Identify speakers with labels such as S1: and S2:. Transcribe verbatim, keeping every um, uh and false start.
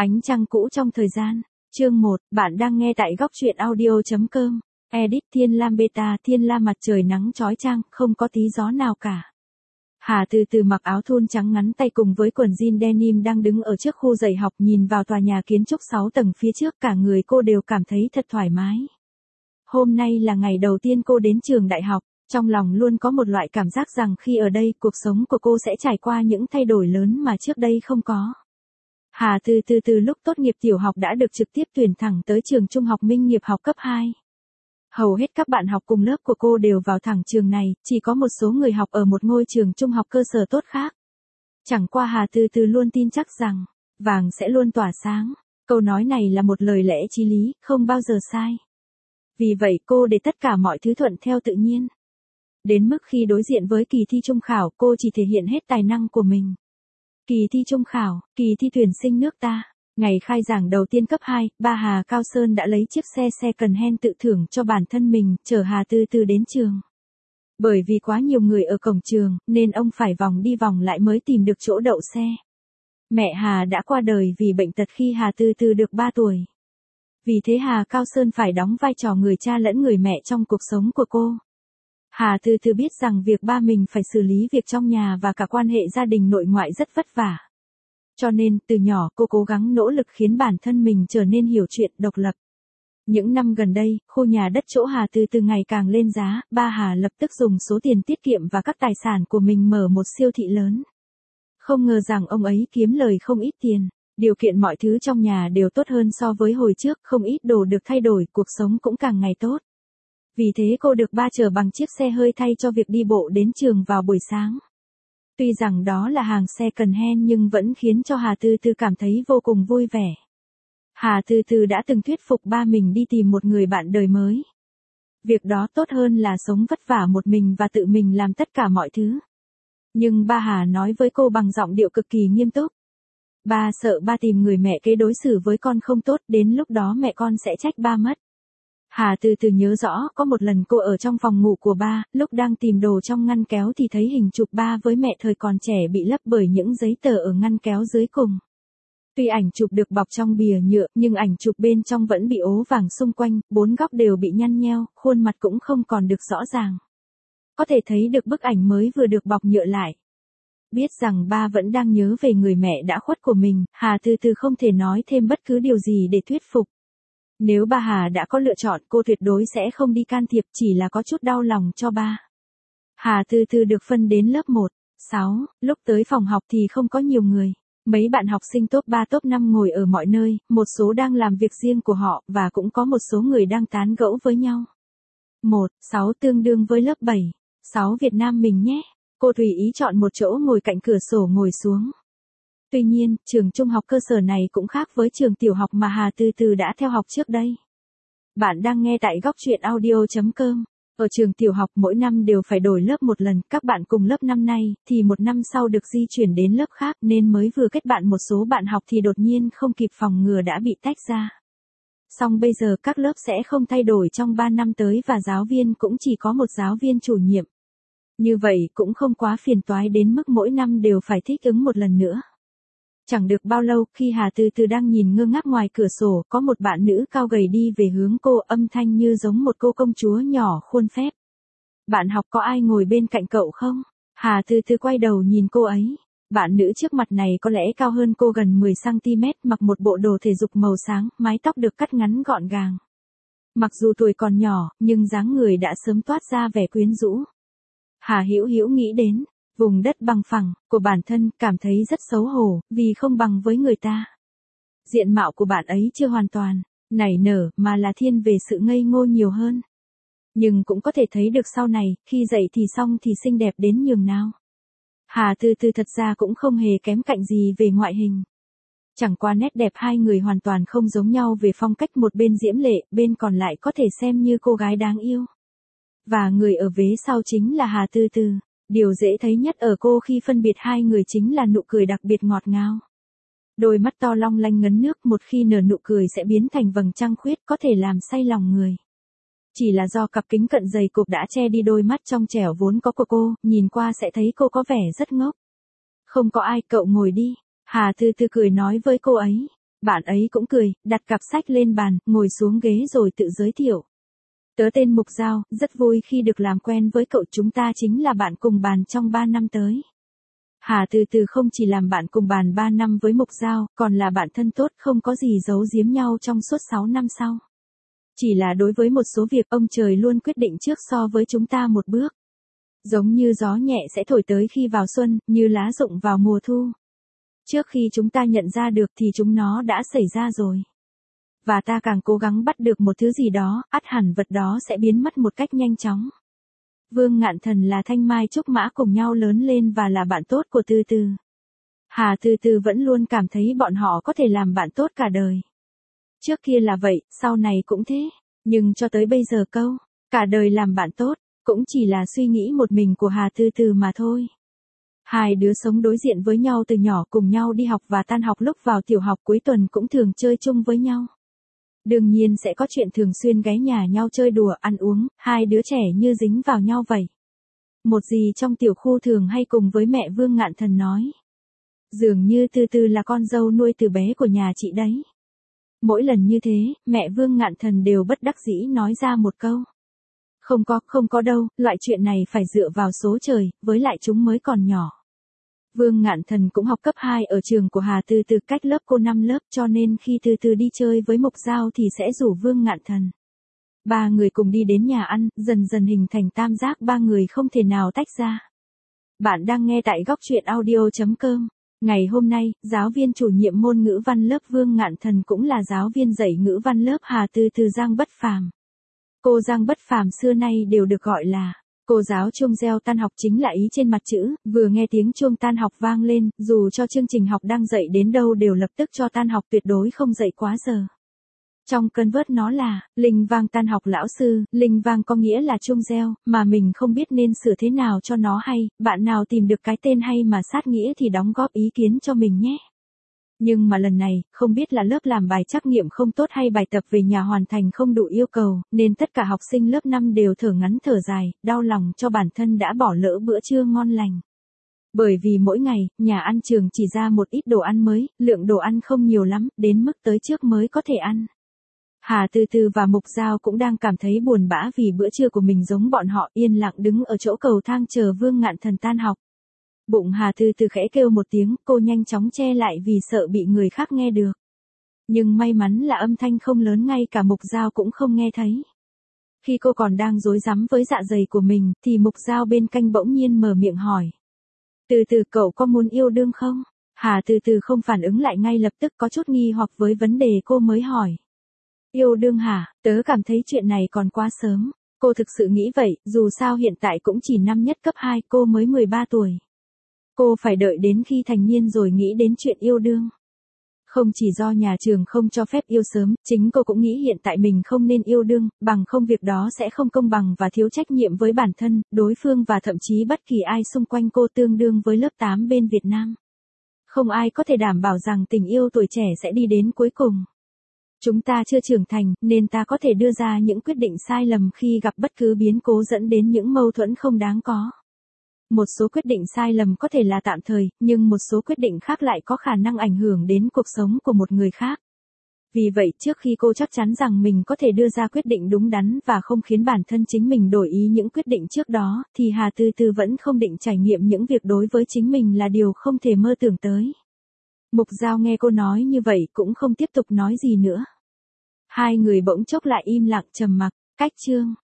S1: Ánh trăng cũ trong thời gian. Chương một, bạn đang nghe tại góc truyện audio.com. Edit Thiên Lam Beta. Thiên Lam mặt trời nắng chói chang, không có tí gió nào cả. Hà từ từ mặc áo thun trắng ngắn tay cùng với quần jean denim đang đứng ở trước khu dạy học, nhìn vào tòa nhà kiến trúc sáu tầng phía trước, cả người cô đều cảm thấy thật thoải mái. Hôm nay là ngày đầu tiên cô đến trường đại học, trong lòng luôn có một loại cảm giác rằng khi ở đây cuộc sống của cô sẽ trải qua những thay đổi lớn mà trước đây không có. Hà từ từ từ lúc tốt nghiệp tiểu học đã được trực tiếp tuyển thẳng tới trường trung học Minh Nghiệp học cấp hai. Hầu hết các bạn học cùng lớp của cô đều vào thẳng trường này, chỉ có một số người học ở một ngôi trường trung học cơ sở tốt khác. Chẳng qua Hà từ từ luôn tin chắc rằng, vàng sẽ luôn tỏa sáng. Câu nói này là một lời lẽ chí lý, không bao giờ sai. Vì vậy cô để tất cả mọi thứ thuận theo tự nhiên. Đến mức khi đối diện với kỳ thi trung khảo, cô chỉ thể hiện hết tài năng của mình. Kỳ thi trung khảo, kỳ thi tuyển sinh nước ta. Ngày khai giảng đầu tiên cấp hai, ba Hà Cao Sơn đã lấy chiếc xe second hand tự thưởng cho bản thân mình, chở Hà từ từ đến trường. Bởi vì quá nhiều người ở cổng trường, nên ông phải vòng đi vòng lại mới tìm được chỗ đậu xe. Mẹ Hà đã qua đời vì bệnh tật khi Hà từ từ được ba tuổi. Vì thế Hà Cao Sơn phải đóng vai trò người cha lẫn người mẹ trong cuộc sống của cô. Hà từ từ biết rằng việc ba mình phải xử lý việc trong nhà và cả quan hệ gia đình nội ngoại rất vất vả. Cho nên, từ nhỏ cô cố gắng nỗ lực khiến bản thân mình trở nên hiểu chuyện, độc lập. Những năm gần đây, khu nhà đất chỗ Hà từ từ ngày càng lên giá, ba Hà lập tức dùng số tiền tiết kiệm và các tài sản của mình mở một siêu thị lớn. Không ngờ rằng ông ấy kiếm lời không ít tiền, điều kiện mọi thứ trong nhà đều tốt hơn so với hồi trước, không ít đồ được thay đổi, cuộc sống cũng càng ngày tốt. Vì thế cô được ba chở bằng chiếc xe hơi thay cho việc đi bộ đến trường vào buổi sáng. Tuy rằng đó là hàng second hand nhưng vẫn khiến cho Hà từ từ cảm thấy vô cùng vui vẻ. Hà từ từ đã từng thuyết phục ba mình đi tìm một người bạn đời mới. Việc đó tốt hơn là sống vất vả một mình và tự mình làm tất cả mọi thứ. Nhưng ba Hà nói với cô bằng giọng điệu cực kỳ nghiêm túc. Ba sợ ba tìm người mẹ kế đối xử với con không tốt, đến lúc đó mẹ con sẽ trách ba mất. Hà từ từ nhớ rõ, có một lần cô ở trong phòng ngủ của ba, lúc đang tìm đồ trong ngăn kéo thì thấy hình chụp ba với mẹ thời còn trẻ bị lấp bởi những giấy tờ ở ngăn kéo dưới cùng. Tuy ảnh chụp được bọc trong bìa nhựa, nhưng ảnh chụp bên trong vẫn bị ố vàng xung quanh, bốn góc đều bị nhăn nheo, khuôn mặt cũng không còn được rõ ràng. Có thể thấy được bức ảnh mới vừa được bọc nhựa lại. Biết rằng ba vẫn đang nhớ về người mẹ đã khuất của mình, Hà từ từ không thể nói thêm bất cứ điều gì để thuyết phục. Nếu ba Hà đã có lựa chọn, cô tuyệt đối sẽ không đi can thiệp, chỉ là có chút đau lòng cho ba. Hà từ từ được phân đến lớp một, sáu, lúc tới phòng học thì không có nhiều người. Mấy bạn học sinh top ba top năm ngồi ở mọi nơi, một số đang làm việc riêng của họ, và cũng có một số người đang tán gẫu với nhau. một, sáu tương đương với lớp bảy, sáu Việt Nam mình nhé. Cô tùy ý chọn một chỗ ngồi cạnh cửa sổ ngồi xuống. Tuy nhiên, trường trung học cơ sở này cũng khác với trường tiểu học mà Hà từ từ đã theo học trước đây. Bạn đang nghe tại góc truyện audio.com. Ở trường tiểu học mỗi năm đều phải đổi lớp một lần, các bạn cùng lớp năm nay, thì một năm sau được di chuyển đến lớp khác nên mới vừa kết bạn một số bạn học thì đột nhiên không kịp phòng ngừa đã bị tách ra. Song bây giờ các lớp sẽ không thay đổi trong ba năm tới và giáo viên cũng chỉ có một giáo viên chủ nhiệm. Như vậy cũng không quá phiền toái đến mức mỗi năm đều phải thích ứng một lần nữa. Chẳng được bao lâu, khi Hà từ từ đang nhìn ngơ ngác ngoài cửa sổ, có một bạn nữ cao gầy đi về hướng cô, âm thanh như giống một cô công chúa nhỏ khuôn phép. Bạn học có ai ngồi bên cạnh cậu không? Hà từ từ quay đầu nhìn cô ấy. Bạn nữ trước mặt này có lẽ cao hơn cô gần mười xăng ti mét, mặc một bộ đồ thể dục màu sáng, mái tóc được cắt ngắn gọn gàng. Mặc dù tuổi còn nhỏ, nhưng dáng người đã sớm toát ra vẻ quyến rũ. Hà Hữu Hữu nghĩ đến vùng đất bằng phẳng của bản thân, cảm thấy rất xấu hổ vì không bằng với người ta. Diện mạo của bạn ấy chưa hoàn toàn nảy nở mà là thiên về sự ngây ngô nhiều hơn. Nhưng cũng có thể thấy được sau này, khi dậy thì xong thì xinh đẹp đến nhường nào. Hà từ từ thật ra cũng không hề kém cạnh gì về ngoại hình. Chẳng qua nét đẹp hai người hoàn toàn không giống nhau về phong cách, một bên diễm lệ, bên còn lại có thể xem như cô gái đáng yêu. Và người ở vế sau chính là Hà từ từ. Điều dễ thấy nhất ở cô khi phân biệt hai người chính là nụ cười đặc biệt ngọt ngào. Đôi mắt to long lanh ngấn nước, một khi nở nụ cười sẽ biến thành vầng trăng khuyết, có thể làm say lòng người. Chỉ là do cặp kính cận dày cộp đã che đi đôi mắt trong trẻo vốn có của cô, nhìn qua sẽ thấy cô có vẻ rất ngốc. Không có ai, cậu ngồi đi. Hà từ từ cười nói với cô ấy. Bạn ấy cũng cười, đặt cặp sách lên bàn, ngồi xuống ghế rồi tự giới thiệu. Tớ tên Mục Giao, rất vui khi được làm quen với cậu, chúng ta chính là bạn cùng bàn trong ba năm tới. Hà từ từ không chỉ làm bạn cùng bàn ba năm với Mục Giao, còn là bạn thân tốt, không có gì giấu giếm nhau trong suốt sáu năm sau. Chỉ là đối với một số việc ông trời luôn quyết định trước so với chúng ta một bước. Giống như gió nhẹ sẽ thổi tới khi vào xuân, như lá rụng vào mùa thu. Trước khi chúng ta nhận ra được thì chúng nó đã xảy ra rồi. Và ta càng cố gắng bắt được một thứ gì đó, ắt hẳn vật đó sẽ biến mất một cách nhanh chóng. Vương Ngạn Thần là Thanh Mai Trúc Mã cùng nhau lớn lên và là bạn tốt của Từ Từ. Hà Từ Từ vẫn luôn cảm thấy bọn họ có thể làm bạn tốt cả đời. Trước kia là vậy, sau này cũng thế. Nhưng cho tới bây giờ câu, cả đời làm bạn tốt, cũng chỉ là suy nghĩ một mình của Hà Từ Từ mà thôi. Hai đứa sống đối diện với nhau từ nhỏ, cùng nhau đi học và tan học, lúc vào tiểu học cuối tuần cũng thường chơi chung với nhau. Đương nhiên sẽ có chuyện thường xuyên ghé nhà nhau chơi đùa, ăn uống, hai đứa trẻ như dính vào nhau vậy. Một dì trong tiểu khu thường hay cùng với mẹ Vương Ngạn Thần nói. Dường như Từ Từ là con dâu nuôi từ bé của nhà chị đấy. Mỗi lần như thế, mẹ Vương Ngạn Thần đều bất đắc dĩ nói ra một câu. Không có, không có đâu, loại chuyện này phải dựa vào số trời, với lại chúng mới còn nhỏ. Vương Ngạn Thần cũng học cấp hai ở trường của Hà Từ Từ, cách lớp cô năm lớp, cho nên khi Từ Từ đi chơi với Mục Giao thì sẽ rủ Vương Ngạn Thần. Ba người cùng đi đến nhà ăn, dần dần hình thành tam giác ba người không thể nào tách ra. Bạn đang nghe tại góc truyện audio chấm com. Ngày hôm nay, giáo viên chủ nhiệm môn ngữ văn lớp Vương Ngạn Thần cũng là giáo viên dạy ngữ văn lớp Hà Từ Từ Giang Bất Phàm. Cô Giang Bất Phàm xưa nay đều được gọi là cô giáo chuông reo tan học, chính là ý trên mặt chữ. Vừa nghe tiếng chuông tan học vang lên, dù cho chương trình học đang dạy đến đâu đều lập tức cho tan học, tuyệt đối không dậy quá giờ. Trong cơn vớt nó là linh vang tan học lão sư, linh vang có nghĩa là chuông reo, mà mình không biết nên sửa thế nào cho nó hay. Bạn nào tìm được cái tên hay mà sát nghĩa thì đóng góp ý kiến cho mình nhé. Nhưng mà lần này, không biết là lớp làm bài trắc nghiệm không tốt hay bài tập về nhà hoàn thành không đủ yêu cầu, nên tất cả học sinh lớp năm đều thở ngắn thở dài, đau lòng cho bản thân đã bỏ lỡ bữa trưa ngon lành. Bởi vì mỗi ngày, nhà ăn trường chỉ ra một ít đồ ăn mới, lượng đồ ăn không nhiều lắm, đến mức tới trước mới có thể ăn. Hà Từ Từ và Mục Giao cũng đang cảm thấy buồn bã vì bữa trưa của mình giống bọn họ, yên lặng đứng ở chỗ cầu thang chờ Vương Ngạn Thần tan học. Bụng Hà Từ Từ khẽ kêu một tiếng, cô nhanh chóng che lại vì sợ bị người khác nghe được. Nhưng may mắn là âm thanh không lớn, ngay cả Mục Giao cũng không nghe thấy. Khi cô còn đang rối rắm với dạ dày của mình, thì Mục Giao bên cạnh bỗng nhiên mở miệng hỏi. Từ Từ, cậu có muốn yêu đương không? Hà Từ Từ không phản ứng lại ngay lập tức, có chút nghi hoặc với vấn đề cô mới hỏi. Yêu đương hả? Tớ cảm thấy chuyện này còn quá sớm. Cô thực sự nghĩ vậy, dù sao hiện tại cũng chỉ năm nhất cấp hai, cô mới mười ba tuổi. Cô phải đợi đến khi thành niên rồi nghĩ đến chuyện yêu đương. Không chỉ do nhà trường không cho phép yêu sớm, chính cô cũng nghĩ hiện tại mình không nên yêu đương, bằng không việc đó sẽ không công bằng và thiếu trách nhiệm với bản thân, đối phương và thậm chí bất kỳ ai xung quanh cô, tương đương với lớp tám bên Việt Nam. Không ai có thể đảm bảo rằng tình yêu tuổi trẻ sẽ đi đến cuối cùng. Chúng ta chưa trưởng thành, nên ta có thể đưa ra những quyết định sai lầm khi gặp bất cứ biến cố dẫn đến những mâu thuẫn không đáng có. Một số quyết định sai lầm có thể là tạm thời, nhưng một số quyết định khác lại có khả năng ảnh hưởng đến cuộc sống của một người khác. Vì vậy, trước khi cô chắc chắn rằng mình có thể đưa ra quyết định đúng đắn và không khiến bản thân chính mình đổi ý những quyết định trước đó, thì Hà Từ Từ vẫn không định trải nghiệm những việc đối với chính mình là điều không thể mơ tưởng tới. Mục Giao nghe cô nói như vậy cũng không tiếp tục nói gì nữa. Hai người bỗng chốc lại im lặng trầm mặc. Cách chương